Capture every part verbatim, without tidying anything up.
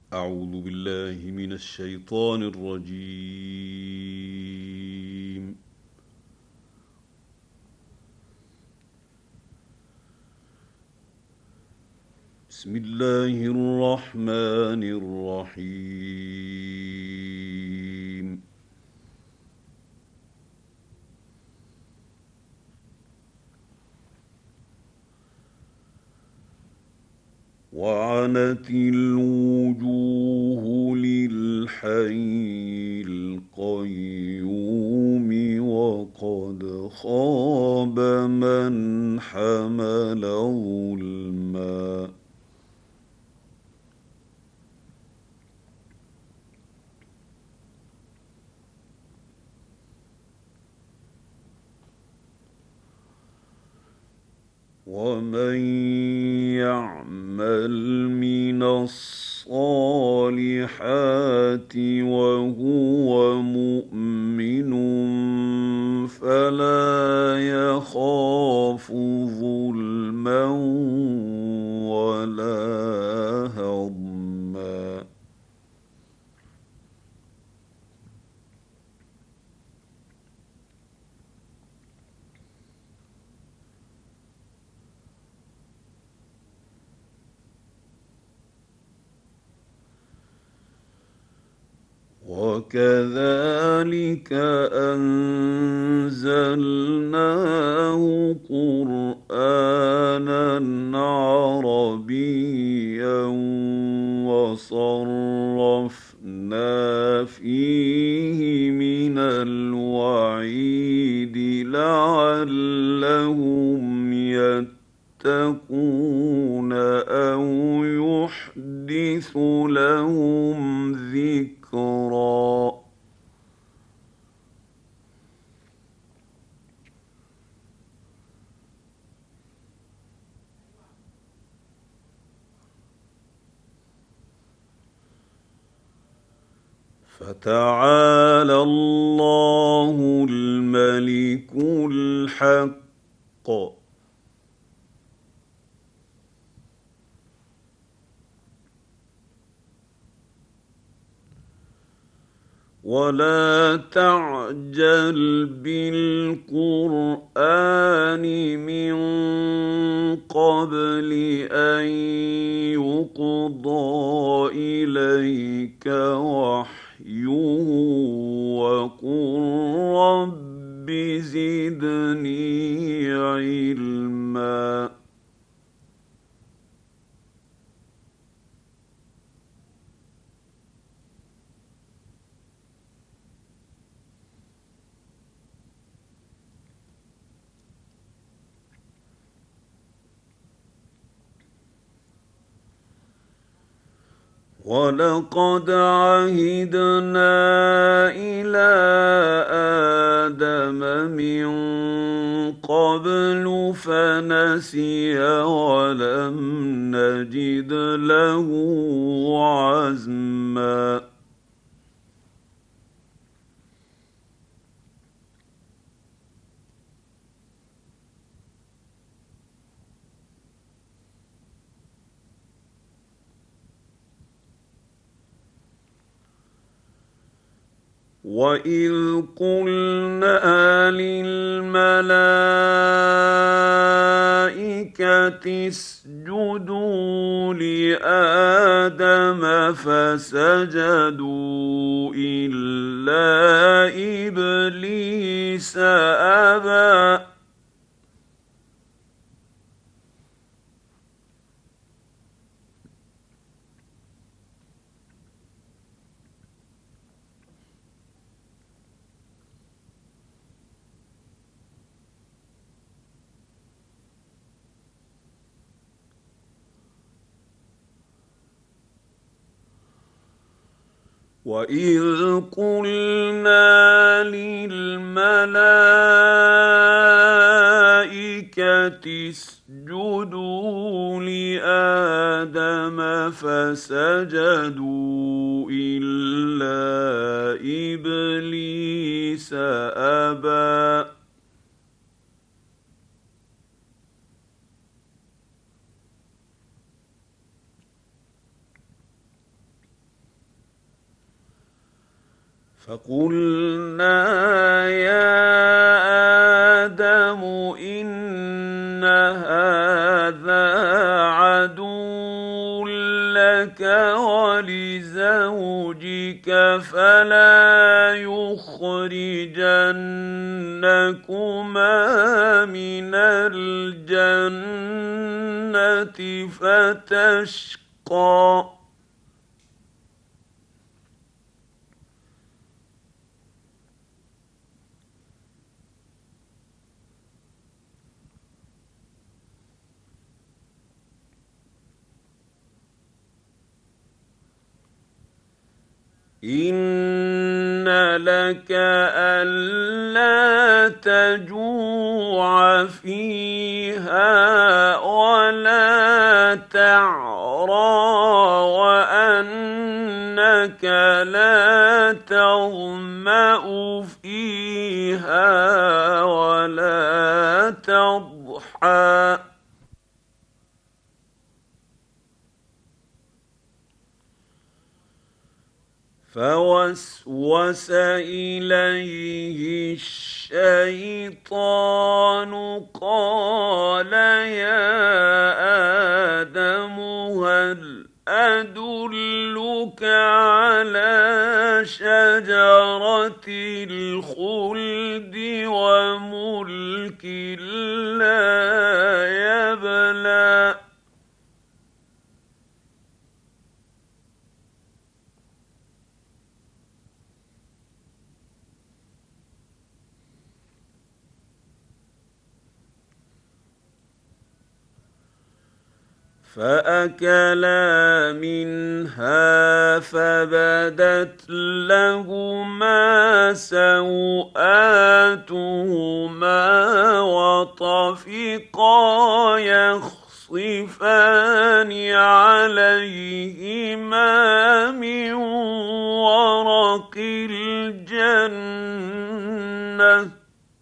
أعوذ بالله من الشيطان الرجيم. بسم الله الرحمن الرحيم. وعنت الوجوه للحي القيوم وقد خاب من حمل ظلما. ومن يعمل من الصالحات وهو مؤمن فلا يخاف ظلما ولا هضما. وكذلك أنزلناه قرآنا عربيا وصرفنا فيه من الوعيد لعلهم يتقون أو يحدث لهم ذكرا. فتعالى الله الملك الحق. ولا تعجل بالقرآن من قبل أن يقضى إليك وحيه وقل رب زدني علما. ولقد عهدنا إلى آدم من قبل فنسي ولم نجد له عزما. وَإِذْ قُلْنَا لِلْمَلَائِكَةِ اسْجُدُوا لِآدَمَ فَسَجَدُوا إِلَّا إِبْلِيسَ أَبَىٰ. وَإِذْ قُلْنَا لِلْمَلَائِكَةِ اسْجُدُوا لِآدَمَ فَسَجَدُوا إِلَّا إِبْلِيسَ أَبَىٰ. فقلنا يا آدم إن هذا عدو لك ولزوجك فلا يخرجنكما من الجنة فتشقى. إن لك ألا تجوع فيها ولا تعرى وأنك لا تظمأ فيها ولا تضحى. فوسوس إليه الشيطان قال يا آدم هل أدلك على شجرة الخلد وملك لا يبلى. فأكلا منها فبدت لهما سوآتهما وطفقا يخصفان عليهما من ورق الجنة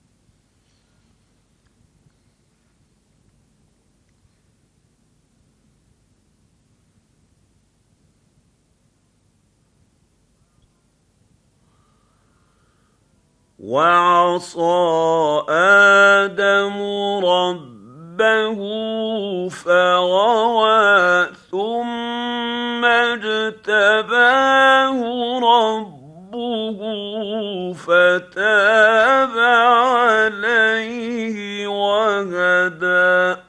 وعصى آدم ربه فغوى ثم اجتباه ربه فتاب عليه وهدى.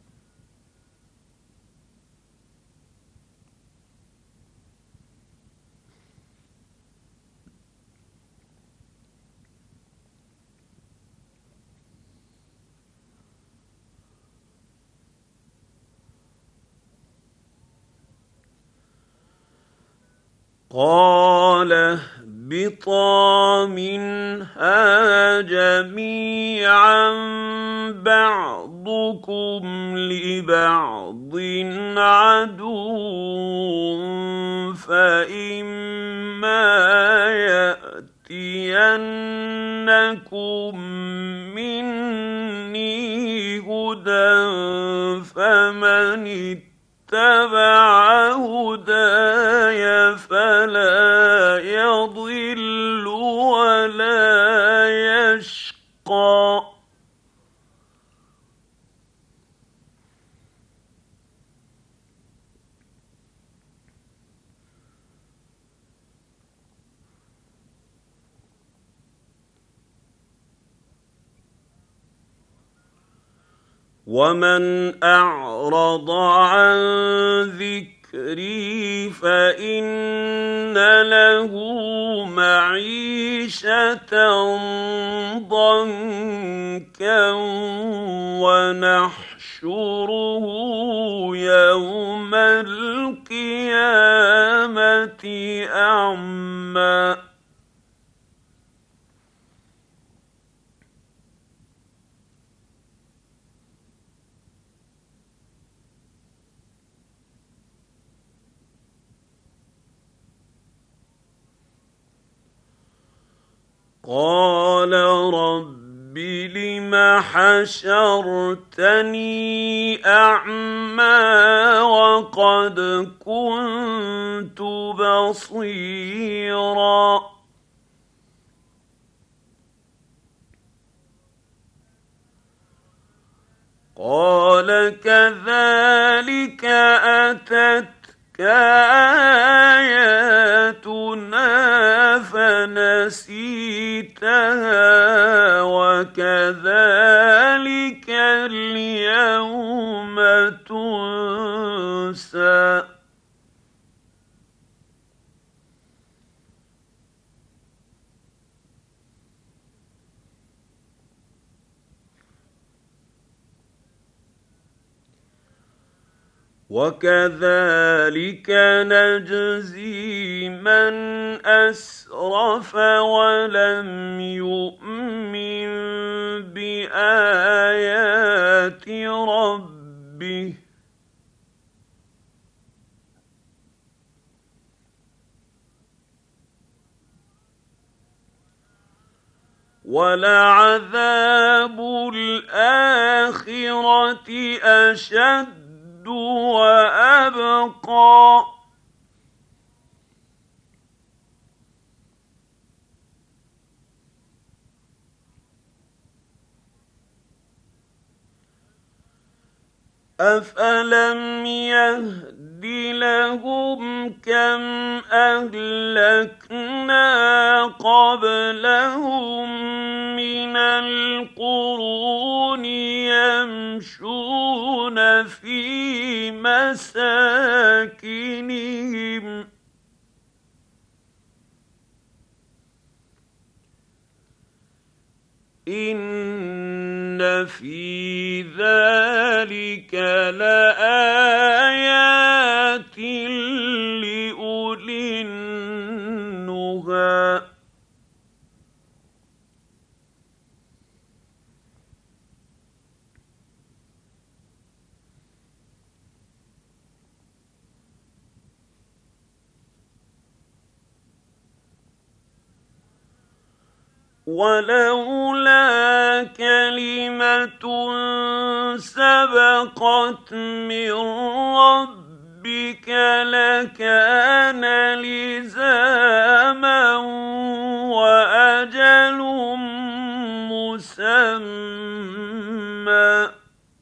قال اهبطا منها جميعا بعضكم لبعض عدو فإما يأتينكم مني هدى فمن اتبع هداي فلا يضل ولا يشقى. ومن أعرض عن ذكري فإن له معيشة ضنكا ونحشره يوم القيامة أعمى. قال رب لم حشرتني أعمى وقد كنت بصيرا قال كذلك أتتك آياتنا فنسيتها وكذلك اليوم تنسى. وكذلك نجزي من أسرف ولم يؤمن بآيات ربه ولعذاب الآخرة أشد وأبقى. أفلم يهد لهم كم أهلكنا قبلهم من القرون يمشون في مساكنهم إن في ذلك لآيات لأولي النهى. ولولا كلمة سبقت من ربك لكان لزاما وأجل مسمى.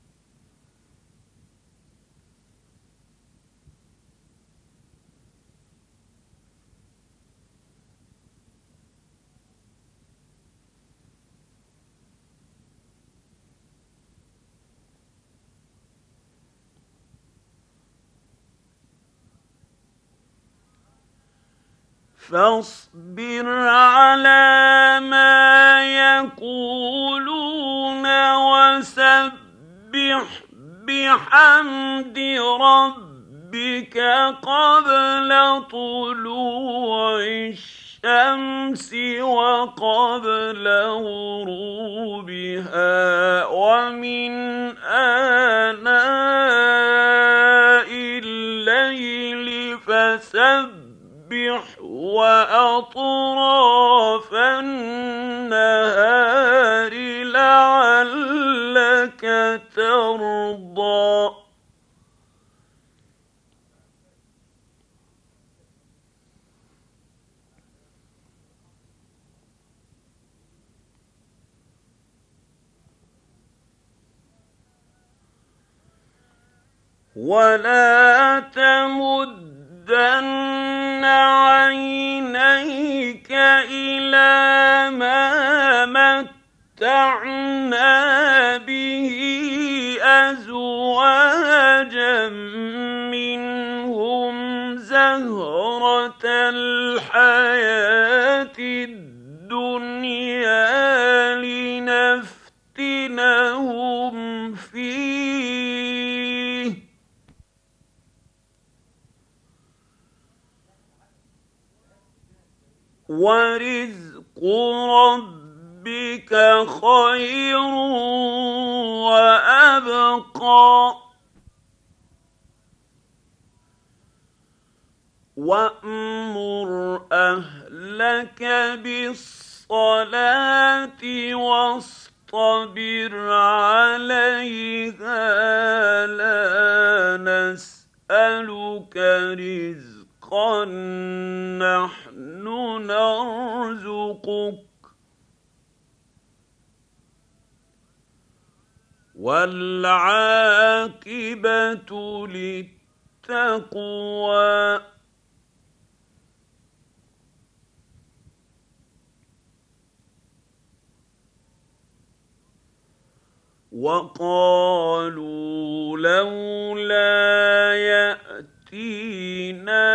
فاصبر على ما يقولون وسبح بحمد ربك قبل طلوع الشمس وقبل غروبها ومن آناء الليل فسبح وأطراف النهار لعلك ترضى. ولا تمدن عينيك إلى ما متعنا به أزواجا منهم زهرة الحياة الدنيا لنفتنهم فيه ورزق ربك خير وأبقى. وأمر أهلك بالصلاة واصطبر عليها لا نسألك رزقا نحن نرزقك والعاقبة للتقوى. وقالوا لولا يأتينا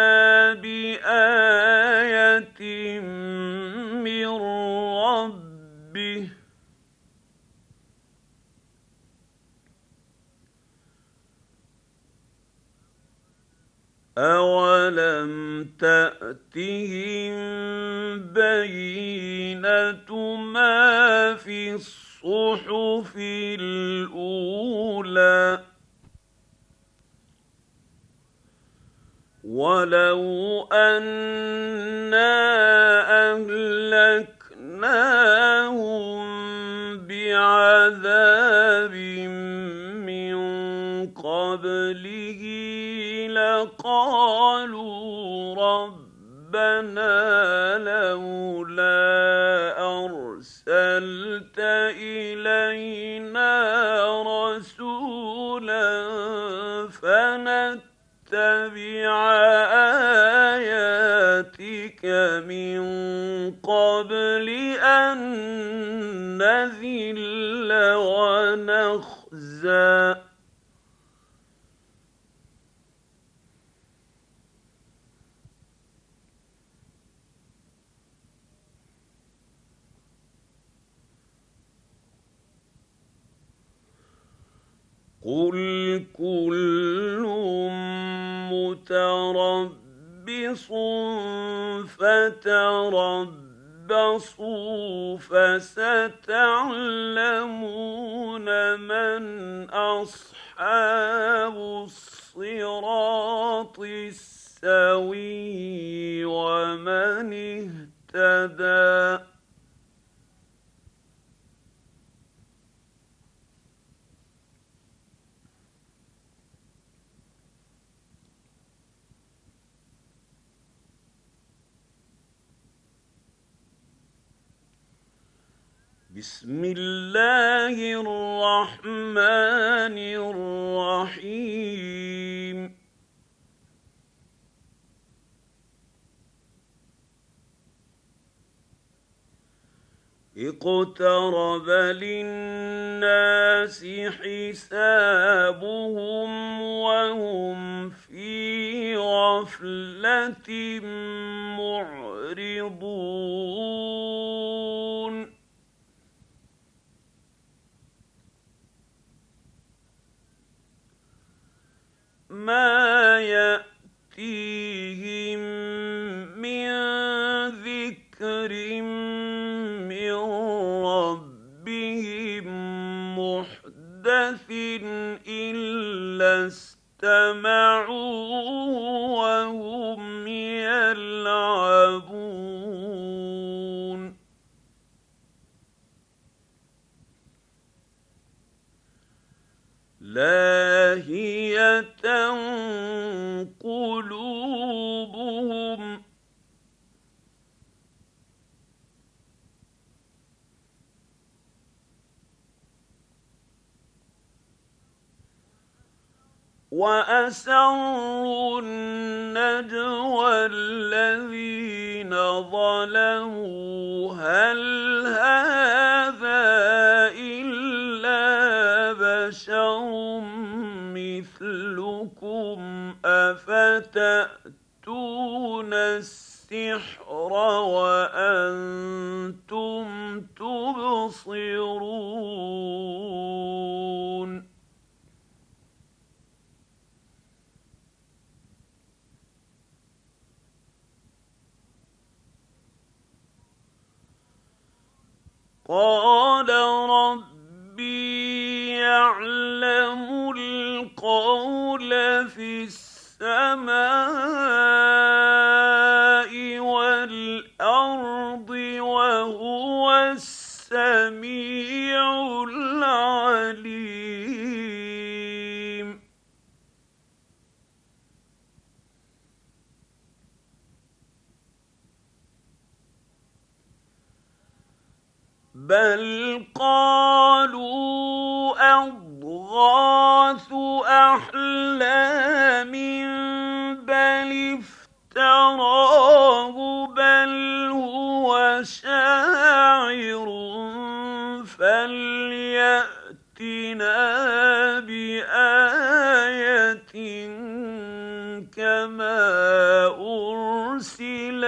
بآية من ربه أولم تأتهم بينة ما في الصحف الأولى ولو أنا أهلكناهم بعذاب من قبله لقالوا ربنا لولا أرسلت إلينا رسولا فنتبع آياتك من قبل أن نذل ونخزى. قل كل متربص فتربصوا فستعلمون من أصحاب الصراط السوي ومن اهتدى. بسم الله الرحمن الرحيم. اقترب للناس حسابهم وهم في غفلة معرضون. ما يأتيهم من ذكر من ربهم محدث إلا استمعوا وهم يلعبون. لاهية قلوبهم وأسروا النجوى الذين ظلموا هل هذا إلا بشر مثلكم أفتأتون السحر وأنتم تبصرون. قال ربي يعلم القول في السماء والأرض وهو السميع العليم. بل قالوا أضغاث أضغاث أحلام بل افتراه بل هو شاعر فليأتنا بآية كما أرسل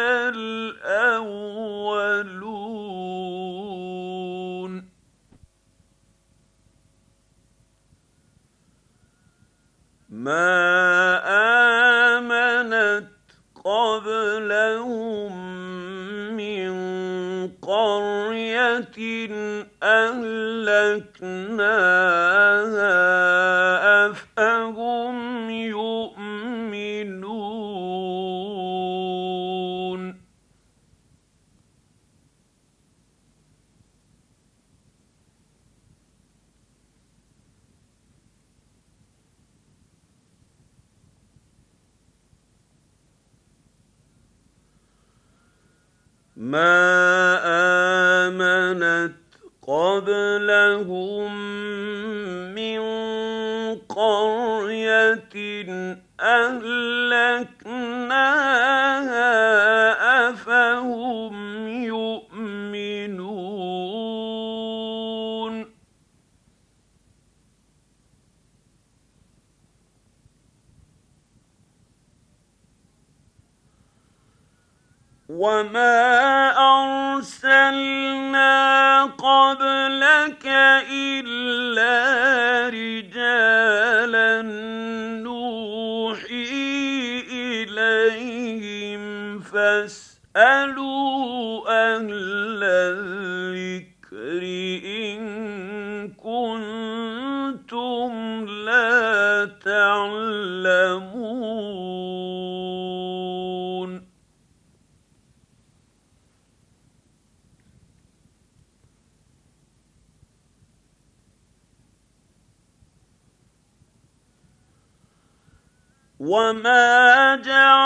الأولون ما آمنت قبلهم من قرية أهلكناها أفهم يؤمنون ما آمنت قبلهم من قرية أهلكناها أفهم يؤمنون وما أرسلنا قبلك إلا رجالا نوحي إليهم فاسألوا أهل الذكر إن كنتم لا تعلمون وما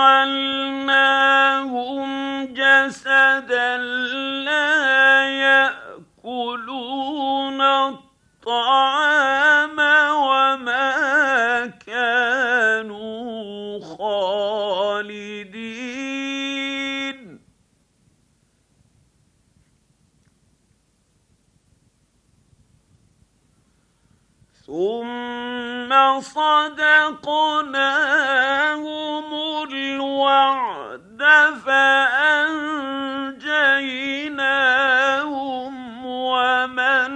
جعلناهم جسدا لا يأكلون الطعام وما كانوا خالدين ثم صدقناهم الوعد فأنجيناهم ومن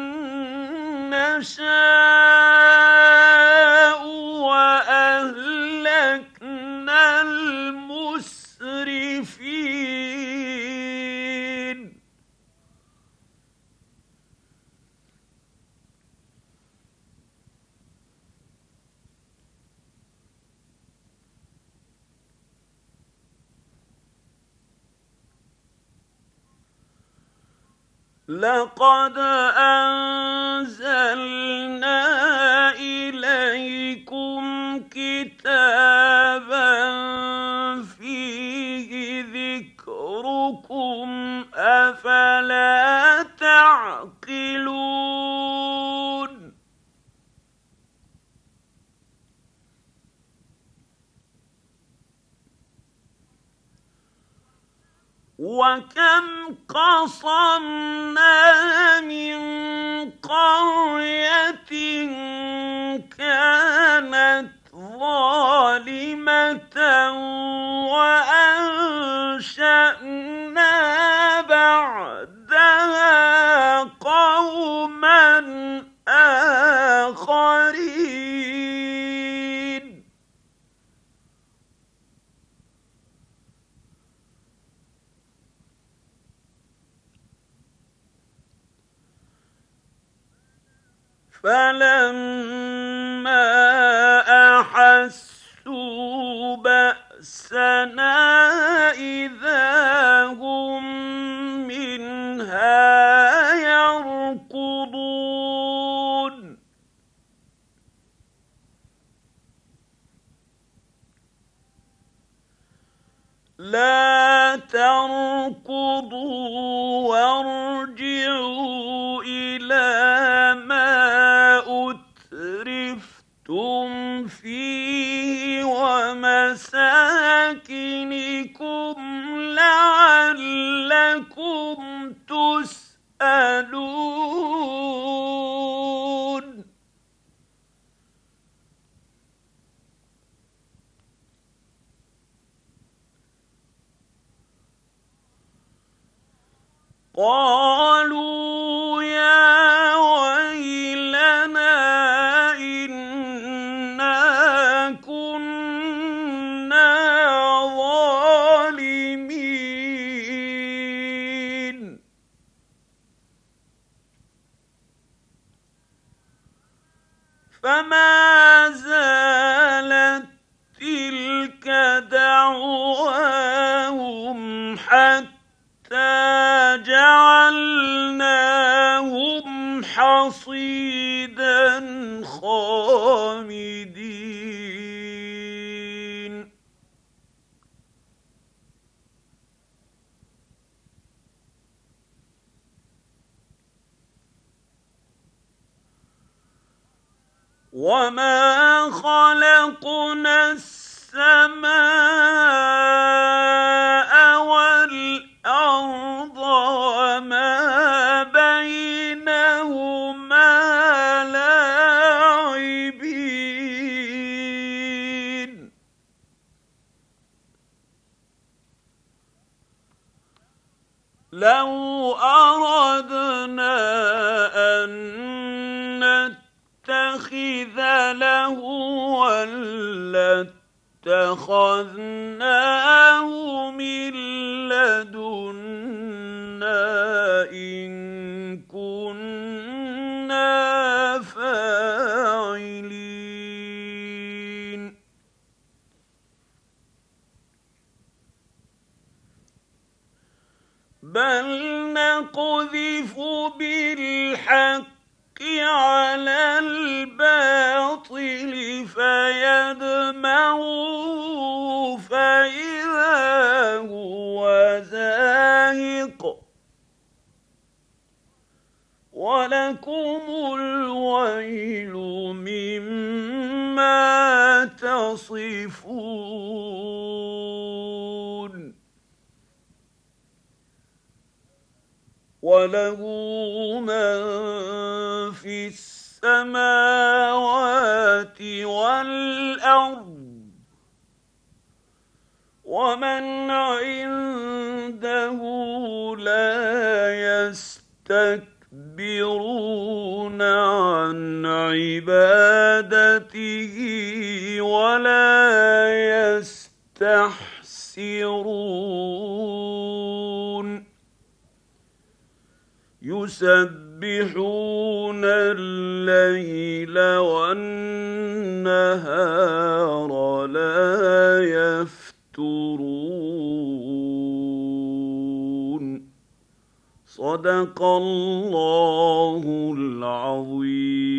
نشاء وأهلكنا المسرفين لقد أنزلنا إليكم كتابا فيه ذكركم أفلا تعقلون وكم قصمنا من قرية كانت ظالمة وأنشأنا بعدها قوما آخرين فلما أحسوا بأسنا إذا هم منها يركضون لا تركضوا وارجعوا إلى ما أترفتم قالوا يا ويلنا إنا كنا ظالمين فما زالت تلك دعواهم حتى جعلناهم حصيدا خامدين وما خلقنا السماء والأرض وما بينهما لاعبين لو أردنا أن نتخذ لهوا لاتخذناه من لدنا إن كنا فاعلين بل نقذف بالحق على الباطل فيدمغه فإذا هو زاهق ولكم الويل مما تصفون وله من في السماوات والأرض ومن عنده لا يستكبرون عن عبادته ولا يستحسرون يسبحون الليل والنهار لا يفترون صدق الله العظيم.